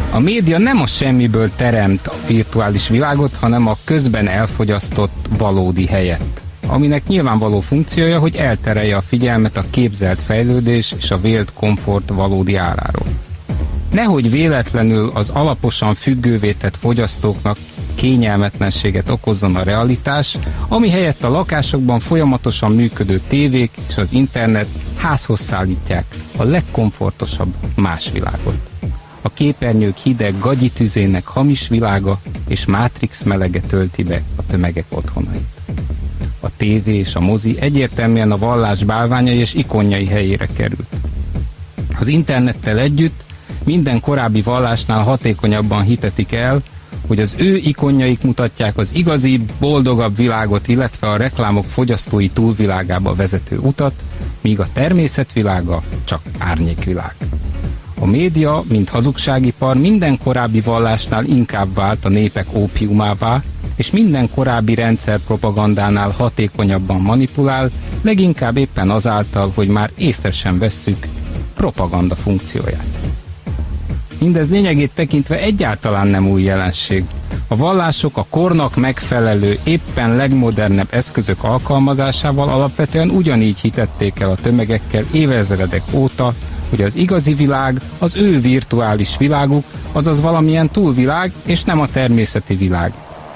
A média nem a semmiből teremt a virtuális világot, hanem a közben elfogyasztott valódi helyett, aminek nyilvánvaló funkciója, hogy elterelje a figyelmet a képzelt fejlődés és a vélt komfort valódi áráról. Nehogy véletlenül az alaposan függővé tett fogyasztóknak kényelmetlenséget okozzon a realitás, ami helyett a lakásokban folyamatosan működő tévék és az internet házhoz szállítják a legkomfortosabb más világot. A képernyők hideg gagyitüzének hamis világa és Matrix melege tölti be a tömegek otthonait. A tévé és a mozi egyértelműen a vallás bálványai és ikonjai helyére került. Az internettel együtt minden korábbi vallásnál hatékonyabban hitetik el, hogy az ő ikonjaik mutatják az igazi, boldogabb világot, illetve a reklámok fogyasztói túlvilágába vezető utat, míg a természetvilága csak árnyékvilág. A média, mint hazugságipar minden korábbi vallásnál inkább vált a népek ópiumává, és minden korábbi rendszer propagandánál hatékonyabban manipulál, leginkább éppen azáltal, hogy már észre sem vesszük propaganda funkcióját. Mindez lényegét tekintve egyáltalán nem új jelenség. A vallások a kornak megfelelő, éppen legmodernebb eszközök alkalmazásával alapvetően ugyanígy hitették el a tömegekkel évezredek óta, hogy az igazi világ az ő virtuális világuk, azaz valamilyen túlvilág, és nem a természeti világ.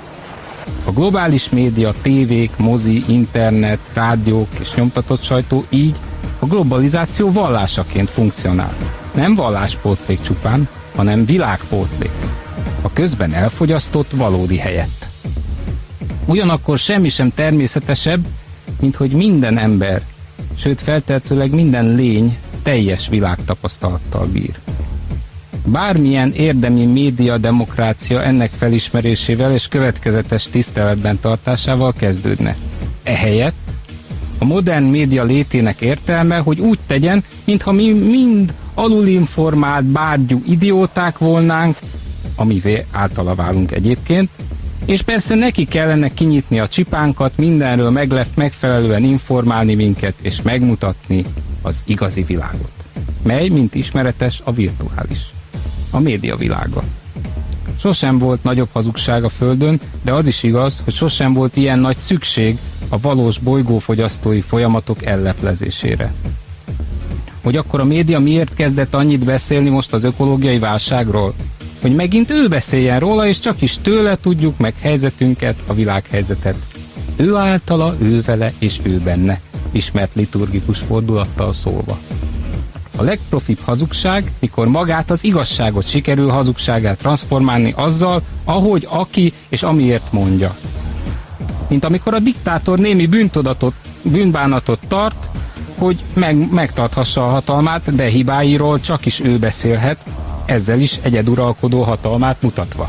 A globális média, tévék, mozi, internet, rádiók és nyomtatott sajtó így a globalizáció vallásaként funkcionál. Nem valláspótlék csupán, hanem világpótlék. A közben elfogyasztott valódi helyett. Ugyanakkor semmi sem természetesebb, mint hogy minden ember, sőt feltehetőleg minden lény teljes világtapasztalattal bír. Bármilyen érdemi média demokrácia ennek felismerésével és következetes tiszteletben tartásával kezdődne. Ehelyett a modern média létének értelme, hogy úgy tegyen, mintha mi mind alulinformált bárgyú idióták volnánk, amivé általa válunk egyébként, és persze neki kellene kinyitni a csipánkat, mindenről megfelelően informálni minket, és megmutatni az igazi világot, mely, mint ismeretes, a virtuális, a média világa. Sosem volt nagyobb hazugság a Földön, de az is igaz, hogy sosem volt ilyen nagy szükség a valós bolygófogyasztói folyamatok elleplezésére. Hogy akkor a média miért kezdett annyit beszélni most az ökológiai válságról? Hogy megint ő beszéljen róla, és csak is tőle tudjuk meg helyzetünket, a világhelyzetet. Ő általa, ő vele és ő benne, ismert liturgikus fordulattal szólva. A legprofibb hazugság, mikor magát az igazságot sikerül hazugságát transformálni azzal, ahogy, aki és amiért mondja. Mint amikor a diktátor némi bűnbánatot tart, hogy megtarthassa a hatalmát, de hibáiról csak is ő beszélhet, ezzel is egyeduralkodó hatalmát mutatva.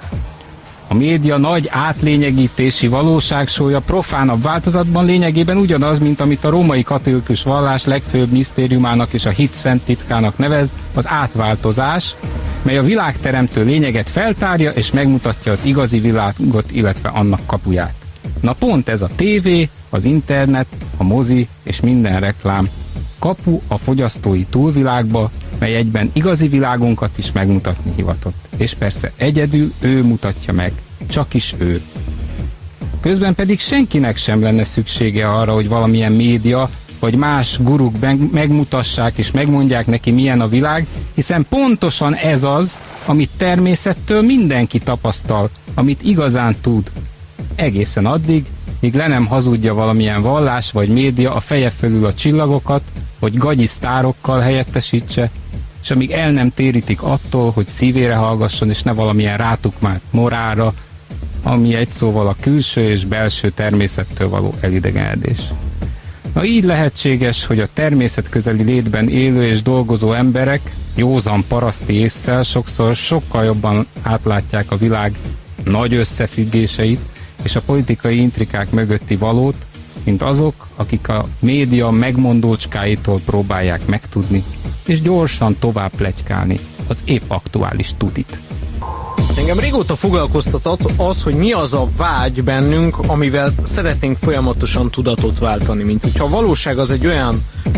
A média nagy átlényegítési valóságsója profánabb változatban lényegében ugyanaz, mint amit a római katolikus vallás legfőbb misztériumának és a hit szent titkának nevez, az átváltozás, mely a világteremtő lényeget feltárja és megmutatja az igazi világot, illetve annak kapuját. Na pont ez a tévé, az internet, a mozi és minden reklám kapu a fogyasztói túlvilágba, mely egyben igazi világunkat is megmutatni hivatott. És persze egyedül ő mutatja meg, csak is ő. Közben pedig senkinek sem lenne szüksége arra, hogy valamilyen média vagy más guruk megmutassák és megmondják neki, milyen a világ, hiszen pontosan ez az, amit természettől mindenki tapasztal, amit igazán tud. Egészen addig, míg le nem hazudja valamilyen vallás vagy média a feje fölül a csillagokat, hogy gagyi sztárokkal helyettesítse, és amíg el nem térítik attól, hogy szívére hallgasson, és ne valamilyen rátukmált morálra, ami egy szóval a külső és belső természettől való elidegenedés. Na így lehetséges, hogy a természet közeli létben élő és dolgozó emberek józan paraszti ésszel sokszor sokkal jobban átlátják a világ nagy összefüggéseit és a politikai intrikák mögötti valót, mint azok, akik a média megmondócskáitól próbálják megtudni, és gyorsan tovább pletykálni az épp aktuális tutit. Engem régóta foglalkoztatott az, hogy mi az a vágy bennünk, amivel szeretnénk folyamatosan tudatot váltani, mint hogyha a valóság az egy olyan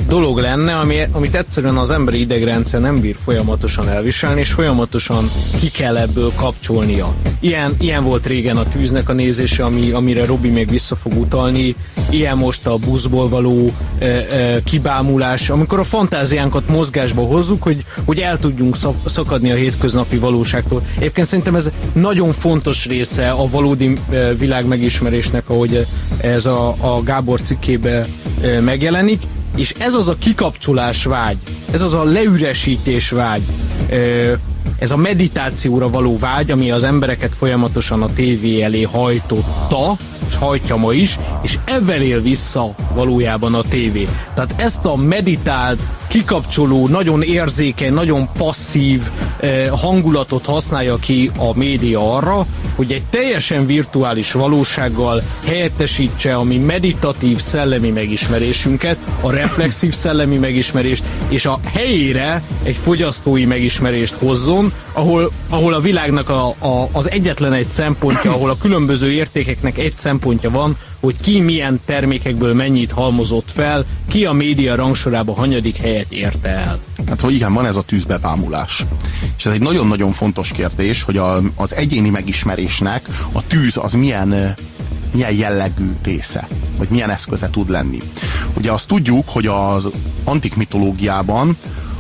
dolog lenne, amit egyszerűen az emberi idegrendszer nem bír folyamatosan elviselni, és folyamatosan ki kell ebből kapcsolnia. Ilyen volt régen a tűznek a nézése, amire Robi még vissza fog utalni, ilyen most a buszból való kibámulás, amikor a fantáziánkat mozgásba hozzuk, hogy el tudjunk szakadni a hétköznapi valóságtól. Egyébként szerintem ez nagyon fontos része a valódi világ megismerésnek, ahogy ez a Gábor cikkében megjelenik, és ez az a kikapcsolás vágy, ez az a leüresítés vágy, ez a meditációra való vágy, ami az embereket folyamatosan a tévé elé hajtotta, és hajtja ma is, és ebben él vissza valójában a tévé. Tehát ezt a meditált, kikapcsoló, nagyon érzékeny, nagyon passzív hangulatot használja ki a média arra, hogy egy teljesen virtuális valósággal helyettesítse a mi meditatív szellemi megismerésünket, a reflexív szellemi megismerést, és a helyére egy fogyasztói megismerést hozzon, ahol a világnak az egyetlen egy szempontja, ahol a különböző értékeknek egy szempontja van, hogy ki milyen termékekből mennyit halmozott fel, ki a média rangsorában hanyadik helyet érte el. Hát, hogy igen, van ez a tűzbebámulás. És ez egy nagyon-nagyon fontos kérdés, hogy az egyéni megismerésnek a tűz az milyen jellegű része, vagy milyen eszköze tud lenni. Ugye azt tudjuk, hogy az antik mitológiában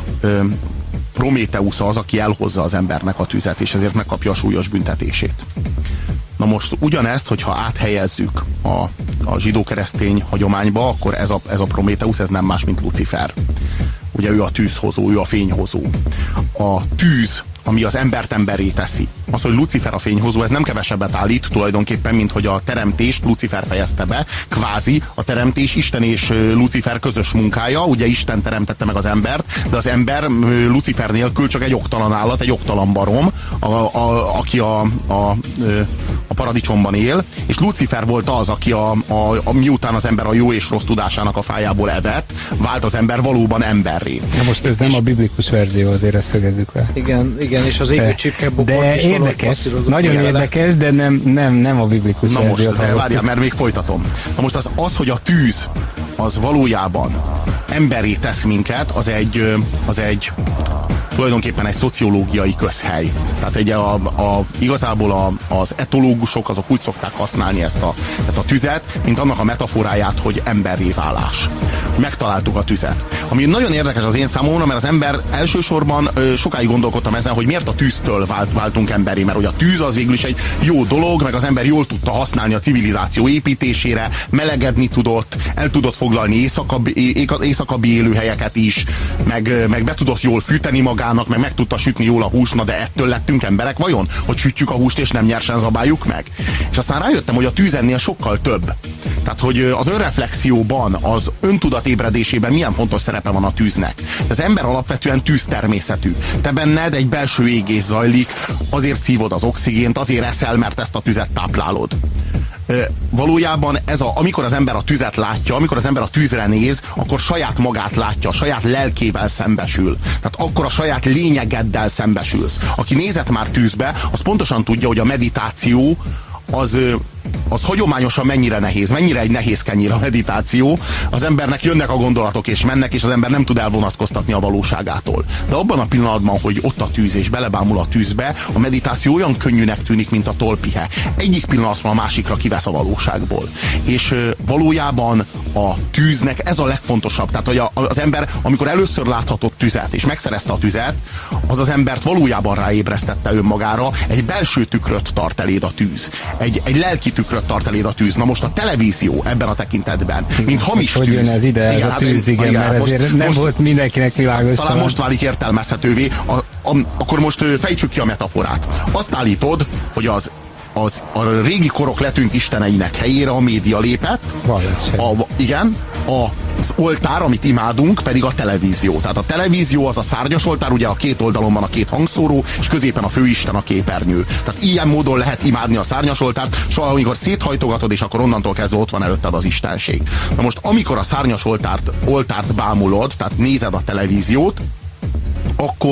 Prométeusz az, aki elhozza az embernek a tüzet, és ezért megkapja a súlyos büntetését. Na most ugyanezt, hogyha áthelyezzük a zsidó-keresztény hagyományba, akkor ez a Prométeusz, ez nem más, mint Lucifer. Ugye ő a tűzhozó, ő a fényhozó. A tűz, ami az embert emberré teszi. Az, hogy Lucifer a fényhozó, ez nem kevesebbet állít tulajdonképpen, mint hogy a teremtést Lucifer fejezte be. Kvázi a teremtés Isten és Lucifer közös munkája, ugye Isten teremtette meg az embert, de az ember Lucifer nélkül csak egy oktalan állat, egy oktalan barom, aki a paradicsomban él, és Lucifer volt az, aki miután az ember a jó és rossz tudásának a fájából evett, vált az ember valóban emberré. Na most ez nem a biblikus verzió, azért ezt szögezzük le. Igen, és az égő csipkebokort is érdekes, nagyon érdekes, de nem a biblikus verzió. Na most, várjál, mert még folytatom. Na most az, hogy a tűz az valójában emberré tesz minket, az egy tulajdonképpen egy szociológiai közhely. Tehát igazából az etológusok azok úgy szokták használni ezt a tüzet, mint annak a metaforáját, hogy emberré válás. Megtaláltuk a tüzet. Ami nagyon érdekes az én számomra, mert az ember elsősorban sokáig gondolkodtam ezen, hogy miért a tűztől váltunk emberré, mert hogy a tűz az végül is egy jó dolog, meg az ember jól tudta használni a civilizáció építésére, melegedni tudott, el tudott foglalni éjszakabbi élőhelyeket is, meg be tudott jól fűteni magának, meg tudta sütni jól a húst, de ettől lettünk emberek vajon? Hogy sütjük a húst és nem nyersen zabáljuk meg? És aztán rájöttem, hogy a tűz ennél sokkal több. Tehát, hogy az önreflexióban, az öntudat ébredésében milyen fontos szerepe van a tűznek. Az ember alapvetően tűztermészetű. Te benned egy belső égés zajlik, azért szívod az oxigént, azért eszel, mert ezt a tüzet táplálod. Valójában amikor az ember a tüzet látja, amikor az ember a tűzre néz, akkor saját magát látja, saját lelkével szembesül. Tehát akkor a saját lényegeddel szembesülsz. Aki nézett már tűzbe, az pontosan tudja, hogy a meditáció az hagyományosan mennyire nehéz, mennyire egy nehéz kenyér a meditáció. Az embernek jönnek a gondolatok és mennek, és az ember nem tud elvonatkoztatni a valóságától. De abban a pillanatban, hogy ott a tűz és belebámul a tűzbe, a meditáció olyan könnyűnek tűnik, mint a tolpihe. Egyik pillanatról a másikra kivesz a valóságból. És valójában a tűznek ez a legfontosabb. Tehát, hogy az ember, amikor először láthatott tüzet, és megszerezte a tüzet, az embert valójában ráébresztette önmagára, egy belső tükröt tart eléd a tűz. Egy lelki tükröt tart eléd a tűz. Na most a televízió ebben a tekintetben, mint hamis hogy tűz. Hogy jön ez ide, ez a tűz, igen, mert ezért nem volt mindenkinek világos. Talán most válik értelmezhetővé. Akkor most fejtsük ki a metaforát. Azt állítod, hogy a régi korok letűnt isteneinek helyére a média lépett. Igen, az oltár, amit imádunk, pedig a televízió. Tehát a televízió az a szárnyas oltár, ugye a két oldalon van a két hangszóró, és középen a főisten, a képernyő. Tehát ilyen módon lehet imádni a szárnyas oltárt, és amikor széthajtogatod, és akkor onnantól kezdve ott van előtted az istenség. Na most, amikor a szárnyas oltárt bámulod, tehát nézed a televíziót, akkor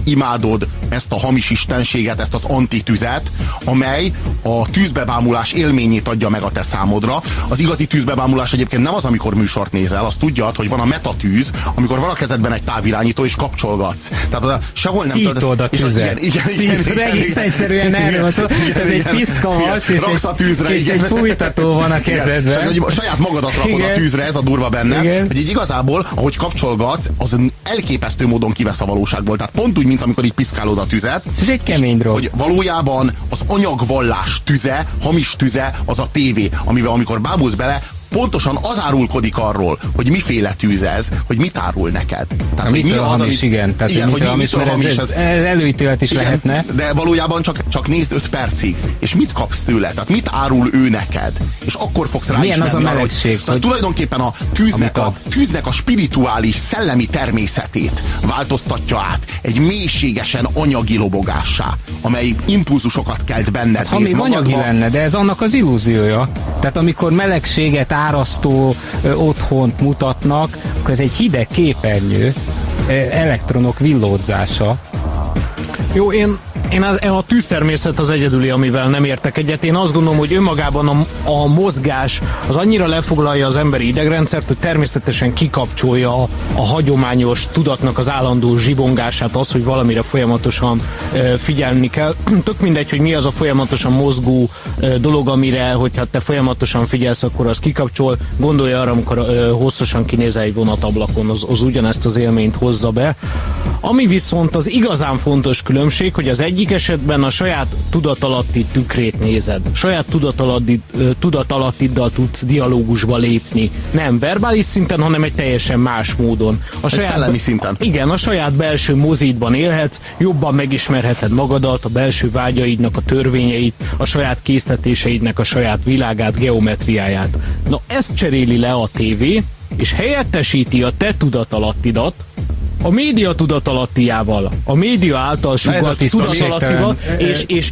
imádod ezt a hamis istenséget, ezt az antitüzet, amely a tűzbebámulás élményét adja meg a te számodra. Az igazi tűzbebámulás egyébként nem az, amikor műsort nézel, azt tudjad, hogy van a metatűz, amikor van a kezedben egy távirányító és kapcsolgatsz. Tehát sehol nem szítod a tüzet. Igen, egész egyszerűen erről szól. Ez egy piszkavas, és egy fújtató van a kezedben. Csak saját magadat rakod a tűzre, ez a durva benne, hogy így igazából, ahogy kapcsolgatsz, az elképesztő módon kivesz a valóságból. Tehát pont úgy, mint amikor így piszkálod a tüzet. Ez egy kemény drog. Hogy valójában az anyagvallás tüze, hamis tüze, az a tévé, amivel amikor bábulsz bele, pontosan az árulkodik arról, hogy miféle tűz ez, hogy mit árul neked. Tehát, hogy mi az, hamis, igen. Tehát, igen, hogy mitől hamis. Ez előítélet is igen, lehetne. De valójában csak nézd 5 percig, és mit kapsz tőle? Tehát mit árul ő neked? És akkor fogsz rá milyen az a melegség? Tehát tulajdonképpen a tűznek a spirituális, szellemi természetét változtatja át egy mélységesen anyagi lobogássá, amely impulzusokat kelt benned. Ha még anyagi lenne, de ez annak az illúziója. Tehát amikor melegséget árasztó otthont mutatnak, akkor ez egy hideg képernyő, elektronok villódzása. Jó, én a tűztermészet az egyedüli, amivel nem értek egyet. Én azt gondolom, hogy önmagában a mozgás az annyira lefoglalja az emberi idegrendszert, hogy természetesen kikapcsolja a hagyományos tudatnak az állandó zsibongását, az, hogy valamire folyamatosan figyelni kell. Tök mindegy, hogy mi az a folyamatosan mozgó dolog, amire, hogyha te folyamatosan figyelsz, akkor az kikapcsol. Gondolj arra, amikor hosszasan kinézel egy vonatablakon, az ugyanezt az élményt hozza be. Ami viszont az igazán fontos különbség, hogy az egyik esetben a saját tudatalatti tükrét nézed. Saját tudatalattiddal tudsz dialógusba lépni. Nem verbális szinten, hanem egy teljesen más módon. Szellemi szinten. Igen, a saját belső mozidban élhetsz, jobban megismerheted magadat, a belső vágyaidnak a törvényeit, a saját késztetéseidnek a saját világát, geometriáját. Na, ezt cseréli le a tévé, és helyettesíti a te tudatalattidat a média tudatalattiával, a média által sugalt tudatalattival, és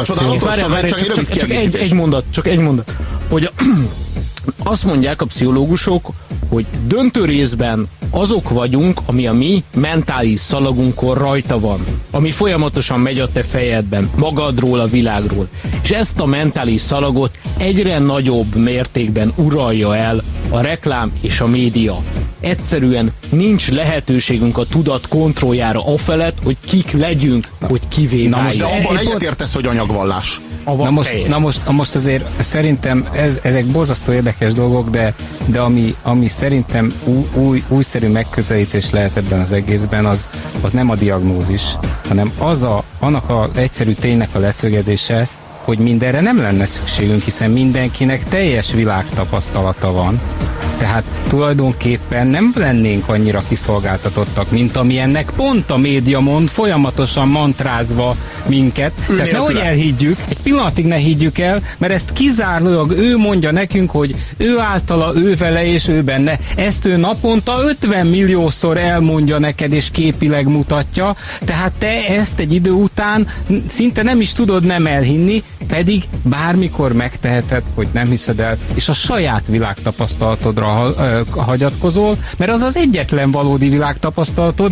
csak egy mondat, hogy azt mondják a pszichológusok, hogy döntő részben azok vagyunk, ami a mi mentális szalagunkon rajta van, ami folyamatosan megy a te fejedben, magadról, a világról. És ezt a mentális szalagot egyre nagyobb mértékben uralja el a reklám és a média. Egyszerűen nincs lehetőségünk a tudat kontrolljára afelett, hogy kik legyünk, hogy kivé váljunk. De abban egyetértesz, hogy anyagvallás. Na most azért szerintem ezek borzasztó érdekes dolgok, de ami szerintem újszerű megközelítés lehet ebben az egészben, az nem a diagnózis, hanem annak az egyszerű ténynek a leszögezése, hogy mindenre nem lenne szükségünk, hiszen mindenkinek teljes világtapasztalata van. Tehát tulajdonképpen nem lennénk annyira kiszolgáltatottak, mint amilyennek pont a média mond, folyamatosan mantrázva minket. Tehát nehogy elhiggyük, egy pillanatig ne higgyük el, mert ezt kizárólag ő mondja nekünk, hogy ő általa, ő vele és ő benne. Ezt ő naponta 50 milliószor elmondja neked és képileg mutatja, tehát te ezt egy idő után szinte nem is tudod nem elhinni, pedig bármikor megteheted, hogy nem hiszed el, és a saját világtapasztalatodra hagyatkozol, mert az az egyetlen valódi világtapasztalatod.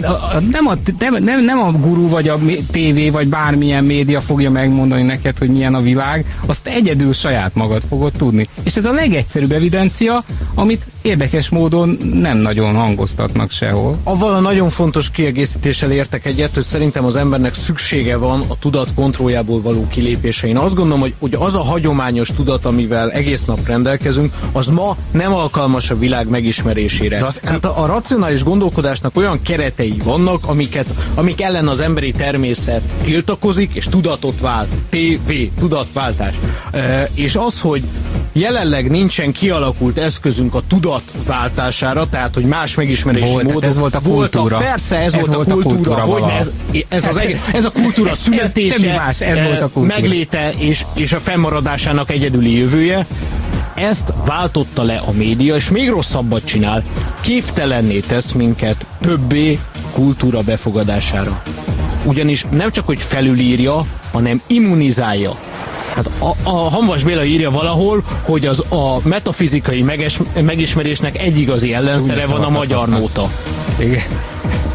Nem a guru vagy a tévé vagy bármilyen média fogja megmondani neked, hogy milyen a világ, azt egyedül saját magad fogod tudni. És ez a legegyszerűbb evidencia, amit érdekes módon nem nagyon hangoztatnak sehol. Avval a nagyon fontos kiegészítéssel értek egyet, hogy szerintem az embernek szüksége van a tudat kontrolljából való kilépésre. Én azt gondolom, hogy az a hagyományos tudat, amivel egész nap rendelkezünk, az ma nem alkalmas a világ megismerésére. Tehát a racionális gondolkodásnak olyan keretei vannak, amik ellen az emberi természet tiltakozik, és tudatot vált. Tudatváltás. És az, hogy jelenleg nincsen kialakult eszközünk a tudat váltására, tehát hogy más megismerési módok. Ez volt a kultúra. Persze, ez volt a kultúra. Ez a kultúra születése, semmi más, ez volt a kultúra. Megléte és a fennmaradásának egyedüli jövője. Ezt váltotta le a média, és még rosszabbat csinál. Képtelenné tesz minket többé kultúra befogadására. Ugyanis nem csak, hogy felülírja, hanem immunizálja. Hát a Hamvas Béla írja valahol, hogy a metafizikai megismerésnek egy igazi ellenszere van a magyar nóta. Igen.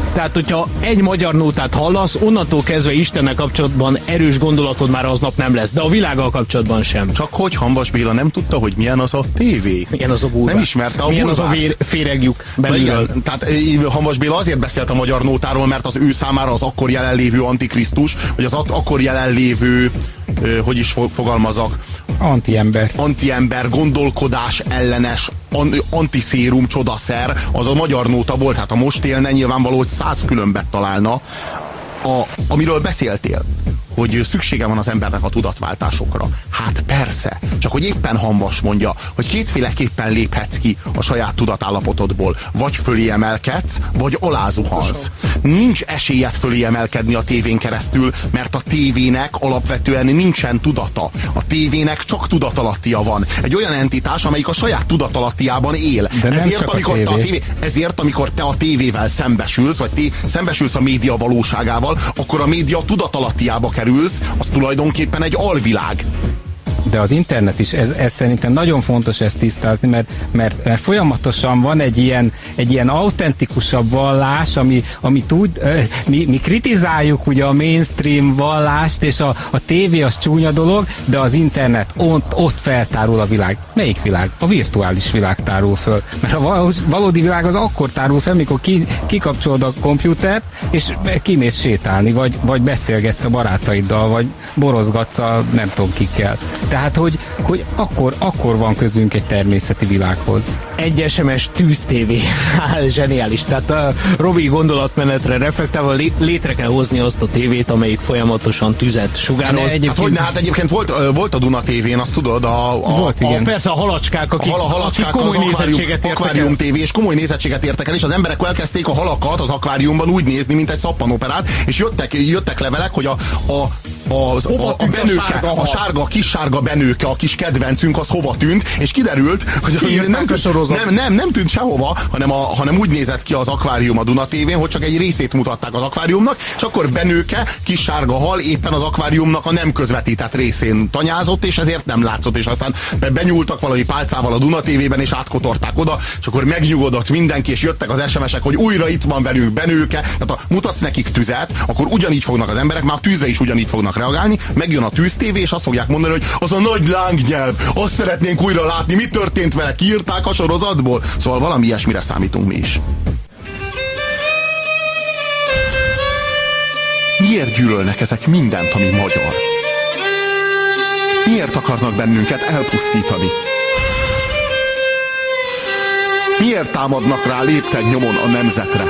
Tehát, hogyha egy magyar nótát hallasz, onnantól kezdve Istennel kapcsolatban erős gondolatod már aznap nem lesz, de a világgal kapcsolatban sem. Csak hogy Hamvas Béla nem tudta, hogy milyen az a tévé. Milyen az a bulvár. Nem ismerte a milyen bulvárt. az a féregjuk belülről. Igen, tehát Hamvas Béla azért beszélt a magyar nótáról, mert az ő számára az akkor jelenlévő antikrisztus, vagy az akkor jelenlévő, hogy is fogalmazok, antiember, gondolkodás ellenes, antiszérum, csodaszer, az a magyar nóta volt. Hát ha most élne, nyilvánvaló, hogy 100 különbet találna. Amiről beszéltél, hogy szüksége van az embernek a tudatváltásokra. Hát persze, csak hogy éppen Hamvas mondja, hogy kétféleképpen léphetsz ki a saját tudatállapotodból. Vagy fölé emelkedsz, vagy alázuhansz. Nincs esélyed fölé emelkedni a tévén keresztül, mert a tévének alapvetően nincsen tudata. A tévének csak tudatalattia van. Egy olyan entitás, amelyik a saját tudatalattiában él. Ezért, amikor te a tévével szembesülsz, vagy szembesülsz a média valóságával, akkor a média tudatalattiába kerülsz, az tulajdonképpen egy alvilág. De az internet is, ez szerintem nagyon fontos ezt tisztázni, mert folyamatosan van egy ilyen autentikusabb vallás, ami tud, mi kritizáljuk ugye a mainstream vallást, és a tévé az csúnya dolog, de az internet ott feltárul a világ. Melyik világ? A virtuális világ tárul föl. Mert a valódi világ az akkor tárul fel, mikor kikapcsolod a komputert, és kimész sétálni, vagy beszélgetsz a barátaiddal, vagy borozgatsz a nem tudom kikkel. Tehát, hogy akkor van közünk egy természeti világhoz. Egy SMS tűz TV. Zseniális. Tehát a Robi gondolatmenetre reflektálva létre kell hozni azt a tévét, amelyik folyamatosan tüzet sugároz. Hát egyébként volt a Duna TV-n, azt tudod, persze a halacskák, akik komoly nézettséget akvárium TV, és komoly nézettséget értek el, és az emberek elkezdték a halakat az akváriumban úgy nézni, mint egy szappanoperát, és jöttek levelek, hogy a benőke, a kis sárga benőke, a kis kedvencünk, az hova tűnt, és kiderült, hogy nem tűnt sehova, hanem úgy nézett ki az akvárium a Duna TV-n, hogy csak egy részét mutatták az akváriumnak, és akkor benőke, kis sárga hal éppen az akváriumnak a nem közvetített részén tanyázott, és ezért nem látszott, és aztán benyúltak valami pálcával a Duna TV-ben, és átkotorták oda, és akkor megnyugodott mindenki, és jöttek az SMS-ek, hogy újra itt van velünk benőke, tehát ha mutatsz nekik tüzet, akkor ugyanígy fognak az emberek, már tűzre is ugyanígy fognak reagálni, megjön a Tűz TV, és azt fogják mondani, hogy az a nagy lángnyelv, azt szeretnénk újra látni, mi történt vele, kiírták a sorozatból. Szóval valami ilyesmire számítunk mi is. Miért gyűlölnek ezek mindent, ami magyar? Miért akarnak bennünket elpusztítani? Miért támadnak rá lépten nyomon a nemzetre?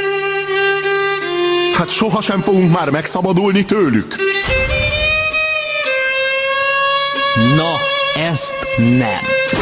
Hát sohasem fogunk már megszabadulni tőlük. Na, ezt nem.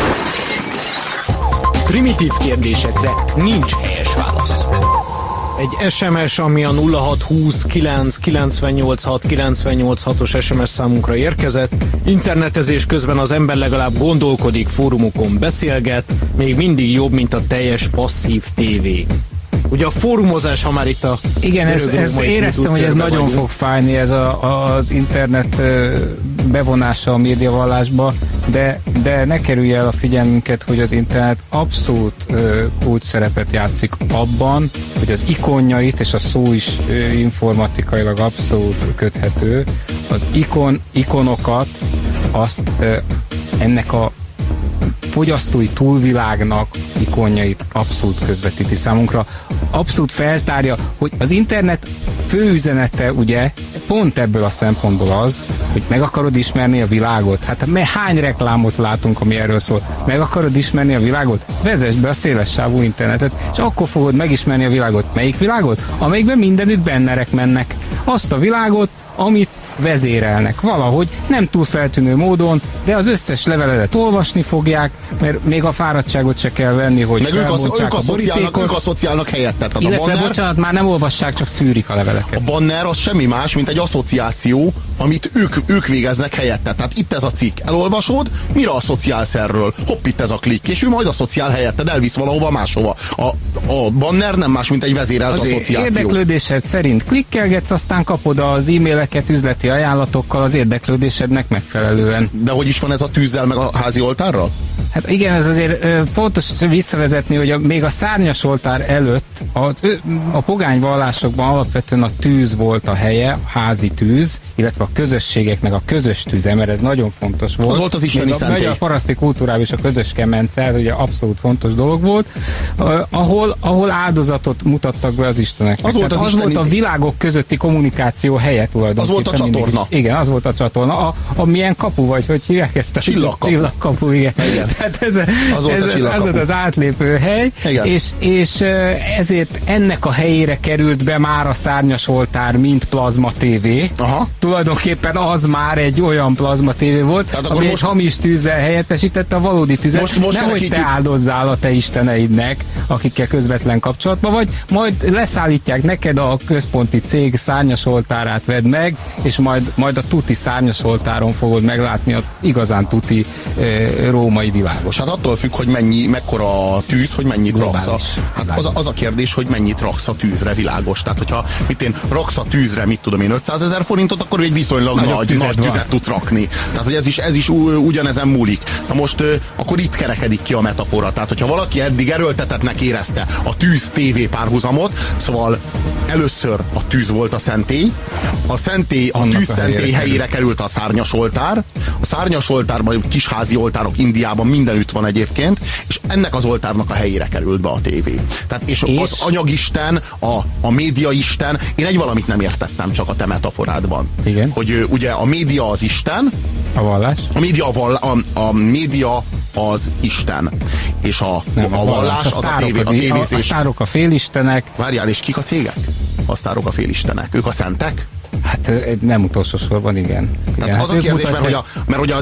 Primitív kérdésekre nincs helyes válasz. Egy SMS, ami a 0620 9 986 986-os SMS számunkra érkezett. Internetezés közben az ember legalább gondolkodik, fórumokon beszélget, még mindig jobb, mint a teljes passzív tévé. Ugye a fórumozás, ha már itt a... Igen, ez éreztem, hogy ez nagyon fog fájni, ez az internet bevonása a médiavallásba, de ne kerülje el a figyelmünket, hogy az internet abszolút kulcs szerepet játszik abban, hogy az ikonjait, és a szó is informatikailag abszolút köthető, az ikonokat, azt ennek a fogyasztói túlvilágnak ikonjait abszolút közvetíti számunkra, abszolút feltárja, hogy az internet fő üzenete ugye pont ebből a szempontból az, hogy meg akarod ismerni a világot. Hát hány reklámot látunk, ami erről szól. Meg akarod ismerni a világot? Vezess be a szélessávú internetet, és akkor fogod megismerni a világot. Melyik világot? Amelyikben mindenütt bennerek mennek. Azt a világot, amit vezérelnek valahogy, nem túl feltűnő módon, de az összes leveledet olvasni fogják, mert még a fáradtságot se kell venni, hogy meg ők asszociálnak helyettet. Illetve, bocsánat, már nem olvassák, csak szűrik a leveleket. A banner az semmi más, mint egy asszociáció, amit ők végeznek helyettet. Tehát itt ez a cikk. Elolvasod, mire asszociálsz erről? Hopp, itt ez a klikk, és ő majd asszociál helyetted, elvisz valahova máshova. A banner nem más, mint egy vezérelt asszociáció. Érdeklődésed szerint klikkelgetsz, aztán kapod az e-maileket üzleti ajánlatokkal az érdeklődésednek megfelelően. De hogy is van ez a tűzzel meg a házi oltárral? Hát igen, ez azért fontos visszavezetni, hogy még a szárnyas oltár előtt a pogány vallásokban alapvetően a tűz volt a helye, a házi tűz, illetve a közösségeknek a közös tűze, mert ez nagyon fontos volt. Az volt az isteni szentély. A paraszti kultúrában is a közös kemence, ez ugye abszolút fontos dolog volt, ahol áldozatot mutattak be az istenek. Az volt a világok közötti kommunikáció helye tulajdonképpen. Az volt a csatorna. Igen, az volt a csatorna. A milyen kapu, vagy hogy hívják ezt? Csillagkapu, igen. Tehát ez volt az átlépő hely, és ezért ennek a helyére került be már a szárnyas oltár, mint plazma tévé. Aha. Tulajdonképpen az már egy olyan plazma tévé volt, ami egy hamis tűzzel helyettesítette a valódi tüzet. Nehogy te áldozzál a te isteneidnek, akikkel közvetlen kapcsolatban vagy, majd leszállítják neked a központi cég szárnyas oltárát, vedd meg, és majd a tuti szárnyas oltáron fogod meglátni a igazán tuti római világos. Hát attól függ, hogy mekkora a tűz, hogy mennyit raksz. Hát az a kérdés, hogy mennyit raksz a tűzre, világos. Tehát, hogyha raksz a tűzre, mit tudom én, 500 000 forintot, akkor egy viszonylag nagy tüzet tudsz rakni. Tehát, hogy ez is ugyanezen múlik. Na most akkor itt kerekedik ki a metafora. Tehát, hogyha valaki eddig erőltetettnek érezte a tűz TV párhuzamot, szóval először a tűz volt a szentély, a tűzszentély helyére került a szárnyas oltár, a szárnyas oltárban kisházi oltárok Indiában mindenütt van egyébként, és ennek az oltárnak a helyére került be a tévé. Tehát, és az anyagisten, a médiaisten, én egy valamit nem értettem csak a te metaforádban. Igen. Hogy ugye a média az Isten, a vallás. A média az Isten. És a vallás az a tévézés. A sztárok a félistenek. Várjál, és kik a cégek? A sztárok a félistenek. Ők a szentek? Hát nem utolsó sorban, igen. Tehát az a kérdés, mert hogy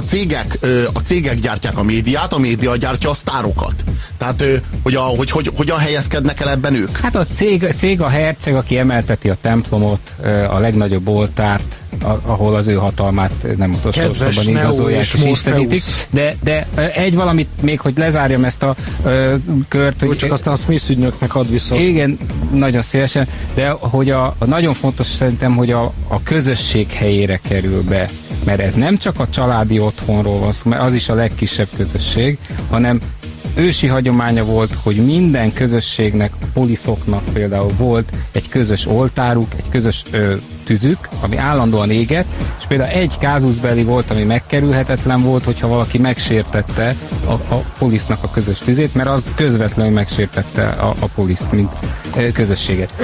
a cégek gyártják a médiát, a média gyártja a sztárokat. Tehát hogy hogyan helyezkednek el ebben ők? Hát a cég a herceg, aki emelteti a templomot, a legnagyobb oltárt, ahol az ő hatalmát nem utolsó sorban igazolják és istenítik. De egy valamit még, hogy lezárjam ezt a kört. Hogy csak aztán a Smith ügynöknek ad vissza. Igen, nagyon szívesen, de hogy a nagyon fontos szerintem, hogy a közösség helyére kerül be. Mert ez nem csak a családi otthonról van szó, mert az is a legkisebb közösség, hanem ősi hagyománya volt, hogy minden közösségnek, a poliszoknak például volt egy közös oltáruk, egy közös tüzük, ami állandóan égett, és például egy kázuszbeli volt, ami megkerülhetetlen volt, hogyha valaki megsértette a polisznak a közös tüzét, mert az közvetlenül megsértette a poliszt, mint közösséget.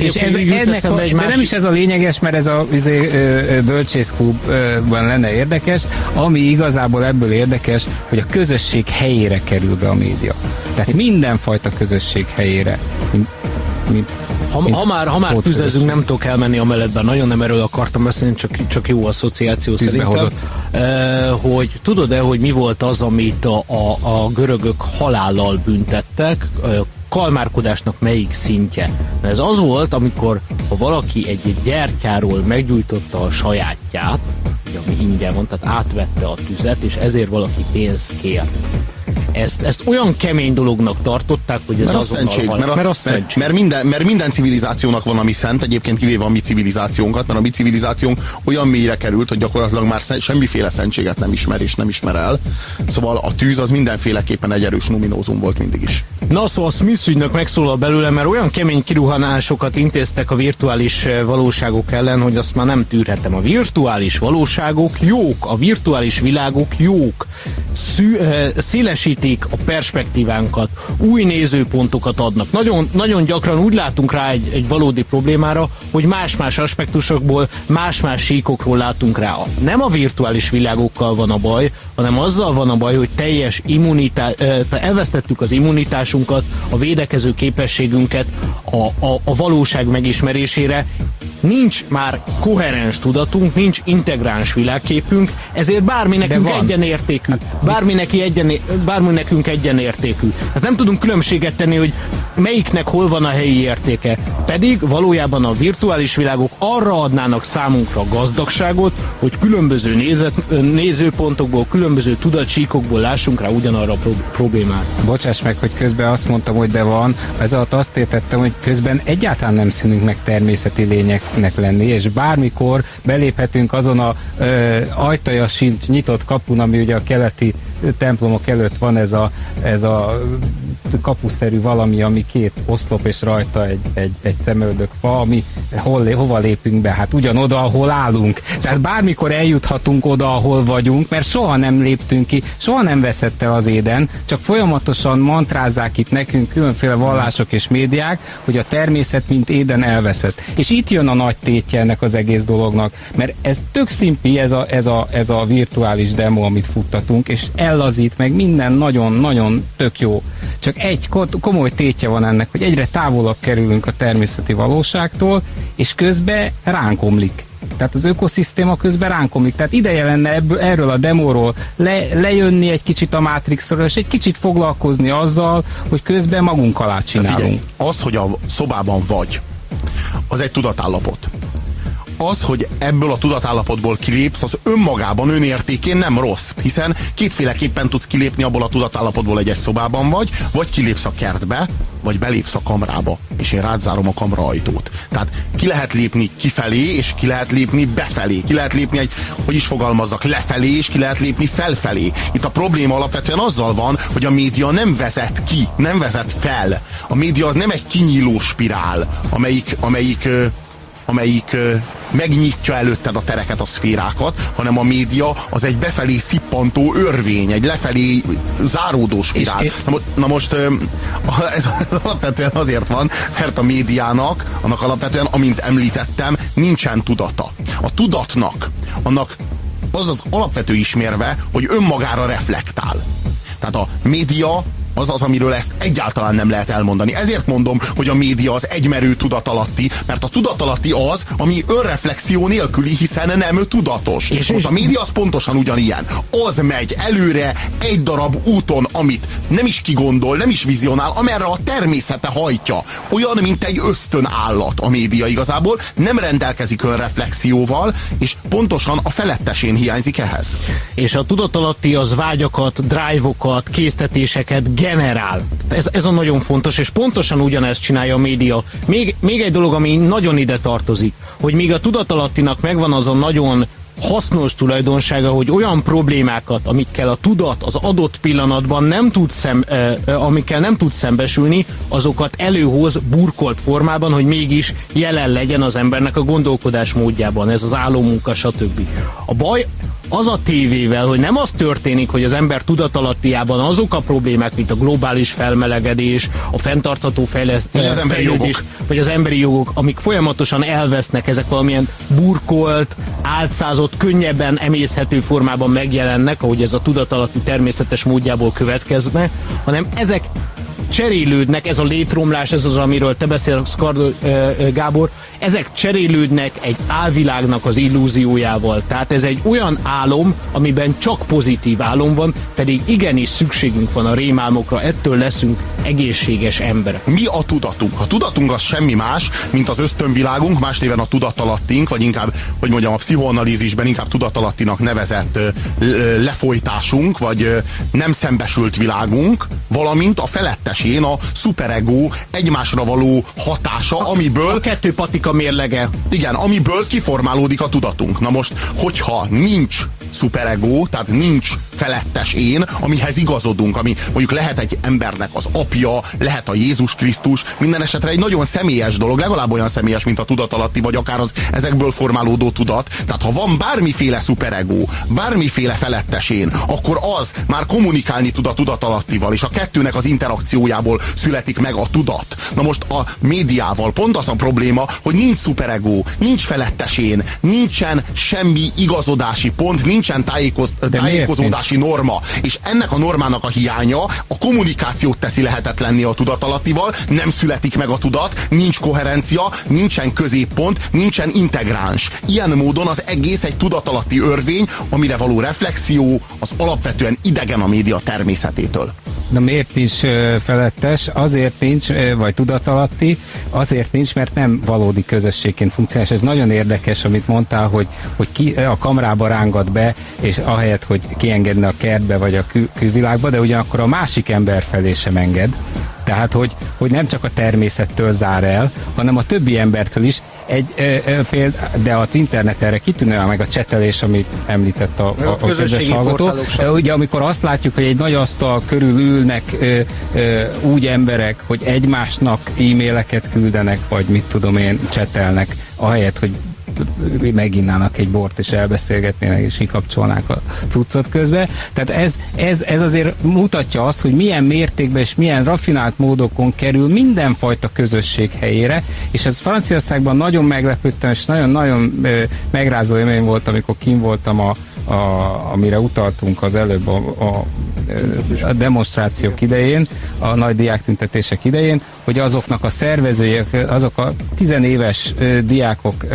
De nem is ez a lényeges, mert ez a bölcsészklubban lenne érdekes, ami igazából ebből érdekes, hogy a közösség helyére kerül be a média. Tehát mindenfajta közösség helyére. Ha már tüzezünk, nem tudok elmenni a mellettben, nagyon nem erről akartam beszélni, csak jó asszociáció szerintem. Hogy tudod-e, hogy mi volt az, amit a görögök halállal büntettek, kalmárkodásnak melyik szintje? Ez az volt, amikor ha valaki egy gyertyáról meggyújtotta a sajátját, ami ingyen van, tehát átvette a tüzet, és ezért valaki pénzt kért. Ezt olyan kemény dolognak tartották, hogy ez azonnal mert minden civilizációnak van, ami szent, egyébként kivéve a mi civilizációnkat, mert a mi civilizációnk olyan mélyre került, hogy gyakorlatilag már semmiféle szentséget nem ismer és nem ismer el. Szóval a tűz az mindenféleképpen egy erős numinózum volt mindig is. Na szóval Smith ügynök megszólal belőle, mert olyan kemény kiruhanásokat intéztek a virtuális valóságok ellen, hogy azt már nem tűrhetem. A virtuális valóságok jók, a virtuális világok jók. Szélesítik a perspektívánkat, új nézőpontokat adnak. Nagyon, nagyon gyakran úgy látunk rá egy valódi problémára, hogy más-más aspektusokból, más-más síkokról látunk rá. Nem a virtuális világokkal van a baj, hanem azzal van a baj, hogy teljes elvesztettük az immunitásunkat, a védekező képességünket a valóság megismerésére. Nincs már koherens tudatunk, nincs integráns világképünk, ezért bármi nekünk egyenértékű. Bármi nekünk egyenértékű. Hát nem tudunk különbséget tenni, hogy melyiknek hol van a helyi értéke. Pedig valójában a virtuális világok arra adnának számunkra gazdagságot, hogy különböző nézőpontokból, különböző tudatcsíkokból lássunk rá ugyanarra a problémára. Bocsáss meg, hogy közben azt mondtam, hogy de van. Ez alatt azt értettem, hogy közben egyáltalán nem szűnünk meg természeti lényeknek lenni, és bármikor beléphetünk azon a ajtaja sincs nyitott kapun, ami ugye a keleti templomok előtt van, ez a kapuszerű valami, ami két oszlop és rajta egy szemöldök fa, ami hova lépünk be? Hát ugyanoda, ahol állunk. Tehát bármikor eljuthatunk oda, ahol vagyunk, mert soha nem léptünk ki, soha nem veszett el az éden, csak folyamatosan mantrázzák itt nekünk különféle vallások és médiák, hogy a természet mint éden elveszett. És itt jön a nagy tétje ennek az egész dolognak, mert ez tök szimpi, ez a virtuális demo, amit futtatunk, és ellazít meg minden nagyon-nagyon tök jó. Csak egy komoly tétje van ennek, hogy egyre távolabb kerülünk a természeti valóságtól, és közben ránk omlik. Tehát az ökoszisztéma közben ránk omlik. Tehát ideje lenne erről a demóról lejönni egy kicsit a Matrixról, és egy kicsit foglalkozni azzal, hogy közben magunk alá csinálunk. Figyelj, az, hogy a szobában vagy, az egy tudatállapot. Az, hogy ebből a tudatállapotból kilépsz, az önmagában, önértékén nem rossz, hiszen kétféleképpen tudsz kilépni abból a tudatállapotból, egy szobában vagy kilépsz a kertbe, vagy belépsz a kamrába, és én rátzárom a kamra ajtót. Tehát ki lehet lépni kifelé, és ki lehet lépni befelé. Ki lehet lépni hogy is fogalmazzak, lefelé, és ki lehet lépni felfelé. Itt a probléma alapvetően azzal van, hogy a média nem vezet ki, nem vezet fel. A média az nem egy kinyíló spirál, amelyik megnyitja előtted a tereket, a szférákat, hanem a média az egy befelé szippantó örvény, egy lefelé záródó spirál. Na most ez alapvetően azért van, mert a médiának, annak alapvetően, amint említettem, nincsen tudata. A tudatnak, annak az alapvető ismérve, hogy önmagára reflektál. Tehát a média az, amiről ezt egyáltalán nem lehet elmondani. Ezért mondom, hogy a média az egymerő tudatalatti, mert a tudatalatti az, ami önreflexió nélküli, hiszen nem tudatos. És most a média az pontosan ugyanilyen. Az megy előre egy darab úton, amit nem is kigondol, nem is vizionál, amerre a természete hajtja. Olyan, mint egy ösztönállat a média igazából, nem rendelkezik önreflexióval, és pontosan a felettesén hiányzik ehhez. És a tudatalatti az vágyakat, drive-okat, késztetéseket generál. Ez a nagyon fontos, és pontosan ugyanezt csinálja a média. Még egy dolog, ami nagyon ide tartozik, hogy míg a tudatalattinak megvan az a nagyon hasznos tulajdonsága, hogy olyan problémákat, amikkel a tudat az adott pillanatban amikkel nem tud szembesülni, azokat előhoz burkolt formában, hogy mégis jelen legyen az embernek a gondolkodás módjában. Ez az álommunka, stb. A baj az a tévével, hogy nem az történik, hogy az ember tudatalattiában azok a problémák, mint a globális felmelegedés, a fenntartható fejlődés, vagy az emberi jogok, amik folyamatosan elvesznek, ezek valamilyen burkolt, álcázott, könnyebben emészhető formában megjelennek, ahogy ez a tudatalatti természetes módjából következne, hanem ezek cserélődnek, ez a létromlás, ez az, amiről te beszélsz, Gábor, ezek cserélődnek egy álvilágnak az illúziójával. Tehát ez egy olyan álom, amiben csak pozitív álom van, pedig igenis szükségünk van a rémálmokra, ettől leszünk egészséges emberek. Mi a tudatunk? A tudatunk az semmi más, mint az ösztönvilágunk, más néven a tudatalattunk, vagy inkább, hogy mondjam, a pszichoanalízisben inkább tudatalattinak nevezett lefolytásunk, vagy nem szembesült világunk, valamint a felettesén a szuperego egymásra való hatása, amiből... A kettő patika mérlege. Igen, amiből kiformálódik a tudatunk. Na most, hogyha nincs szuperego, tehát nincs felettes én, amihez igazodunk, ami mondjuk lehet egy embernek az apja, lehet a Jézus Krisztus, minden esetre egy nagyon személyes dolog, legalább olyan személyes, mint a tudatalatti, vagy akár az ezekből formálódó tudat. Tehát ha van bármiféle szuperego, bármiféle felettes én, akkor az már kommunikálni tud a tudatalattival, és a kettőnek az interakciójából születik meg a tudat. Na most a médiával pont az a probléma, hogy nincs szuperego, nincs felettes én, nincsen semmi igazodási pont, nincsen tájékozódási norma, és ennek a normának a hiánya a kommunikációt teszi lehetetlenné a tudatalattival, nem születik meg a tudat, nincs koherencia, nincsen középpont, nincsen integráns. Ilyen módon az egész egy tudatalatti örvény, amire való reflexió az alapvetően idegen a média természetétől. De miért nincs felettes? Azért nincs, vagy tudatalatti, azért nincs, mert nem valódi közösségként funkcionál. Ez nagyon érdekes, amit mondtál, hogy ki a kamrába rángat be, és ahelyett, hogy kiengedne a kertbe, vagy a külvilágba, de ugyanakkor a másik ember felé sem enged. Tehát, hogy nem csak a természettől zár el, hanem a többi embertől is. De az internet erre kitűnően, meg a csetelés, amit említett a kedves hallgató. Ugye amikor azt látjuk, hogy egy nagy asztal körül ülnek úgy emberek, hogy egymásnak e-maileket küldenek, vagy mit tudom én, csetelnek, ahelyett, hogy meginnának egy bort, és elbeszélgetnének, és kikapcsolnák a cuccot közben. Tehát ez azért mutatja azt, hogy milyen mértékben és milyen raffinált módokon kerül mindenfajta közösség helyére, és ez Franciaországban nagyon meglepődtem, és nagyon-nagyon megrázó élmény volt, amikor kint voltam amire utaltunk az előbb a demonstrációk idején, a nagy diáktüntetések idején, hogy azoknak a szervezői, azok a 10 éves diákok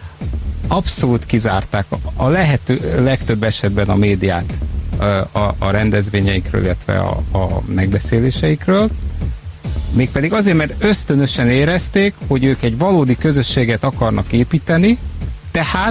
abszolút kizárták a lehető legtöbb esetben a médiát a rendezvényeikről, illetve a megbeszéléseikről. Mégpedig azért, mert ösztönösen érezték, hogy ők egy valódi közösséget akarnak építeni, tehát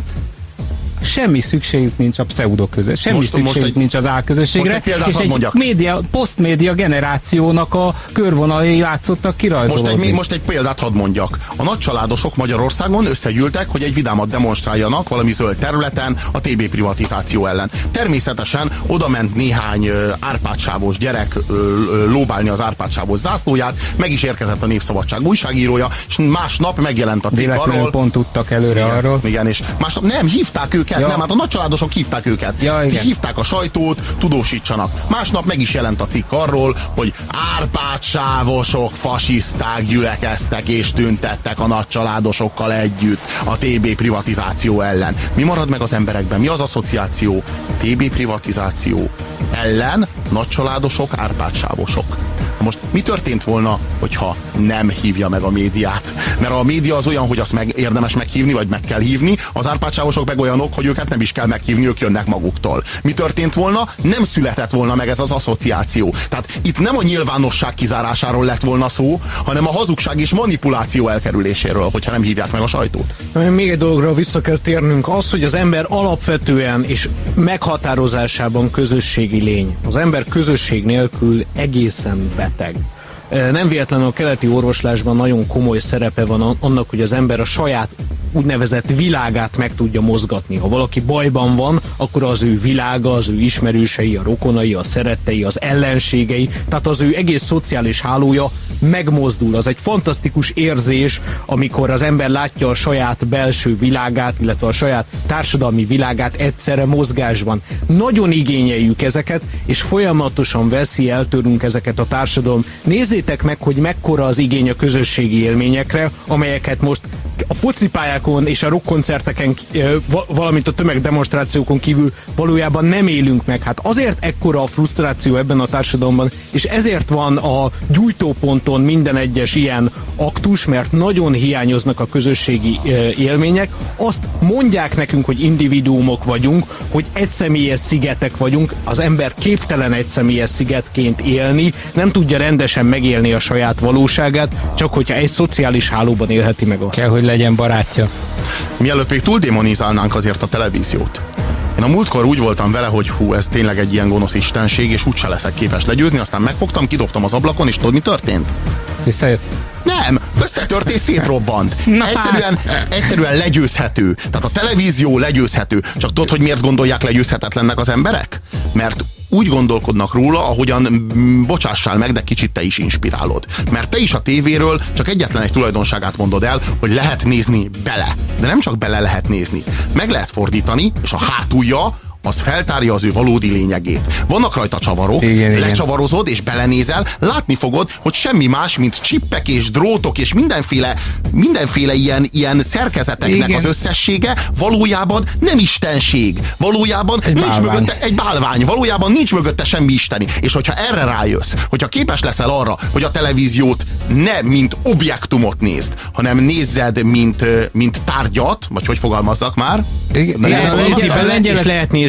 semmi szükségük nincs a pseudoközösségre, semmi szükségük nincs az álközösségre, és egy posztmédia generációnak a körvonalai látszottak kirajzolódni. Most egy példát hadd mondjak. A nagycsaládosok Magyarországon összegyűltek, hogy egy vidámat demonstráljanak valami zöld területen a TB privatizáció ellen. Természetesen oda ment néhány árpádsávos gyerek lóbálni az árpádsávos zászlóját, meg is érkezett a Népszabadság újságírója, és másnap megjelent a cikk arról. Pont tudtak előre arról. Igen, és másnap nem, hívták őket. Ja. Nem, hát a nagycsaládosok hívták őket. Ja, hívták a sajtót, tudósítsanak. Másnap meg is jelent a cikk arról, hogy árpádsávosok, fasiszták gyülekeztek és tüntettek a nagycsaládosokkal együtt a TB privatizáció ellen. Mi marad meg az emberekben? Mi az asszociáció? TB privatizáció ellen nagycsaládosok, árpádsávosok. Most mi történt volna, hogyha nem hívja meg a médiát? Mert a média az olyan, hogy azt érdemes meghívni, vagy meg kell hívni, az árpádsávosok meg olyanok, hogy őket nem is kell meghívni, ők jönnek maguktól. Mi történt volna? Nem született volna meg ez az asszociáció. Tehát itt nem a nyilvánosság kizárásáról lett volna szó, hanem a hazugság és manipuláció elkerüléséről, hogyha nem hívják meg a sajtót. Még egy dologra vissza kell térnünk, az, hogy az ember alapvetően és meghatározásában közösségi lény. Az ember közösség nélkül egészen beteg. Nem véletlenül a keleti orvoslásban nagyon komoly szerepe van annak, hogy az ember a saját úgynevezett világát meg tudja mozgatni. Ha valaki bajban van, akkor az ő világa, az ő ismerősei, a rokonai, a szerettei, az ellenségei, tehát az ő egész szociális hálója megmozdul. Az egy fantasztikus érzés, amikor az ember látja a saját belső világát, illetve a saját társadalmi világát egyszerre mozgásban. Nagyon igényeljük ezeket, és folyamatosan veszi el tőlünk ezeket a társadalom. Nézzétek meg, hogy mekkora az igény a közösségi élményekre, amelyeket most a focipályákon és a rockkoncerteken, valamint a tömegdemonstrációkon kívül valójában nem élünk meg. Hát azért ekkora a frusztráció ebben a társadalomban, és ezért van a gyújtóponton minden egyes ilyen aktus, mert nagyon hiányoznak a közösségi élmények. Azt mondják nekünk, hogy individuumok vagyunk, hogy egyszemélyes szigetek vagyunk, az ember képtelen egyszemélyes szigetként élni, nem tudja rendesen megélni a saját valóságát, csak hogyha egy szociális hálóban élheti meg azt. Kell, hogy legyen barátja. Mielőtt még túl démonizálnánk azért a televíziót. Én a múltkor úgy voltam vele, hogy ez tényleg egy ilyen gonosz istenség, és úgyse leszek képes legyőzni, aztán megfogtam, kidobtam az ablakon, és tudod, mi történt? Visszajött? Nem, összetört és szétrobbant. Egyszerűen legyőzhető. Tehát a televízió legyőzhető. Csak tudod, hogy miért gondolják legyőzhetetlennek az emberek? Mert úgy gondolkodnak róla, ahogyan bocsássál meg, de kicsit te is inspirálod. Mert te is a tévéről csak egyetlen egy tulajdonságát mondod el, hogy lehet nézni bele. De nem csak bele lehet nézni. Meg lehet fordítani, és a hátulja az feltárja az ő valódi lényegét. Vannak rajta csavarok, lecsavarozod és belenézel, látni fogod, hogy semmi más, mint csippek és drótok és mindenféle ilyen szerkezeteknek az összessége valójában nem istenség. Valójában nincs mögötte egy bálvány, valójában nincs mögötte semmi isteni. És hogyha erre rájössz, hogyha képes leszel arra, hogy a televíziót ne mint objektumot nézd, hanem nézzed mint tárgyat, vagy hogy fogalmazzak már? És lehet nézni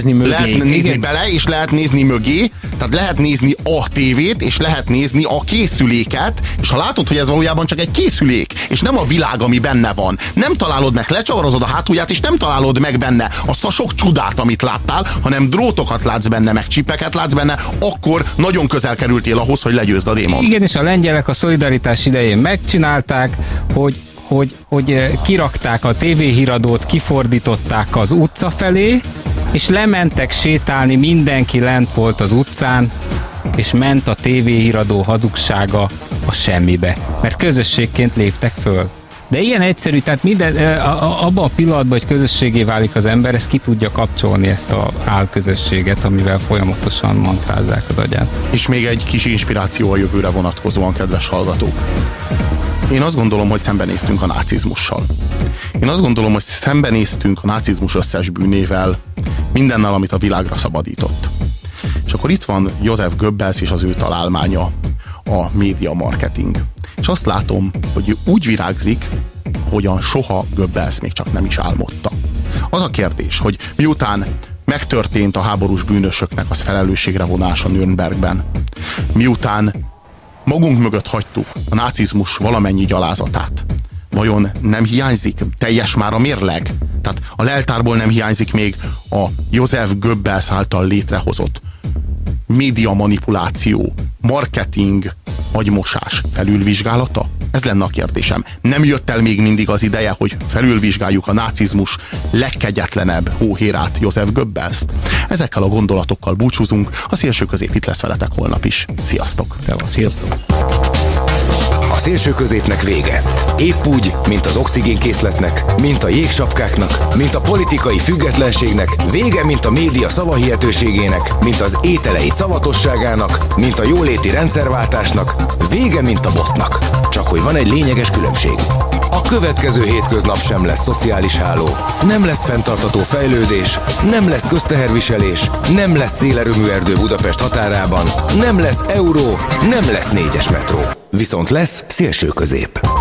nézni mögé. Lehet nézni bele, és lehet nézni mögé, tehát lehet nézni a tévét, és lehet nézni a készüléket, és ha látod, hogy ez valójában csak egy készülék, és nem a világ, ami benne van, nem találod meg, lecsavarozod a hátulját, és nem találod meg benne azt a sok csodát, amit láttál, hanem drótokat látsz benne, meg csipeket látsz benne, akkor nagyon közel kerültél ahhoz, hogy legyőzd a démont. Igen, és a lengyelek a szolidaritás idején megcsinálták, hogy kirakták a tévéhíradót, kifordították az utca felé, és lementek sétálni, mindenki lent volt az utcán, és ment a tévéhíradó hazugsága a semmibe, mert közösségként léptek föl. De ilyen egyszerű, tehát minden, abban a pillanatban, hogy közösségé válik az ember, ezt ki tudja kapcsolni, ezt a álközösséget, amivel folyamatosan mantrázzák az agyát. És még egy kis inspiráció a jövőre vonatkozóan, kedves hallgatók. Én azt gondolom, hogy szembenéztünk a nácizmussal. Én azt gondolom, hogy szembenéztünk a nácizmus összes bűnével, mindennel, amit a világra szabadított. És akkor itt van Joseph Goebbels és az ő találmánya, a média marketing. És azt látom, hogy úgy virágzik, ahogyan soha Goebbels még csak nem is álmodta. Az a kérdés, hogy miután megtörtént a háborús bűnösöknek az felelősségre vonása Nürnbergben, miután magunk mögött hagytuk a nácizmus valamennyi gyalázatát, vajon nem hiányzik teljes már a mérleg? Tehát a leltárból nem hiányzik még a Joseph Goebbels által létrehozott média manipuláció, marketing, agymosás felülvizsgálata? Ez lenne a kérdésem. Nem jött el még mindig az ideje, hogy felülvizsgáljuk a nácizmus legkegyetlenebb hóhérát, Joseph Goebbelst? Ezekkel a gondolatokkal búcsúzunk. A Szélső Közép itt lesz veletek holnap is. Sziasztok! Sziasztok! A Szélső Középnek vége. Épp úgy, mint az oxigénkészletnek, mint a jégsapkáknak, mint a politikai függetlenségnek, vége, mint a média szavahihetőségének, mint az ételeid szavatosságának, mint a jóléti rendszerváltásnak, vége, mint a botnak. Csak hogy van egy lényeges különbség. A következő hétköznap sem lesz szociális háló, nem lesz fenntartható fejlődés, nem lesz közteherviselés, nem lesz szélerőmű erdő Budapest határában, nem lesz euró, nem lesz 4-es metró. Viszont lesz Szélső Közép.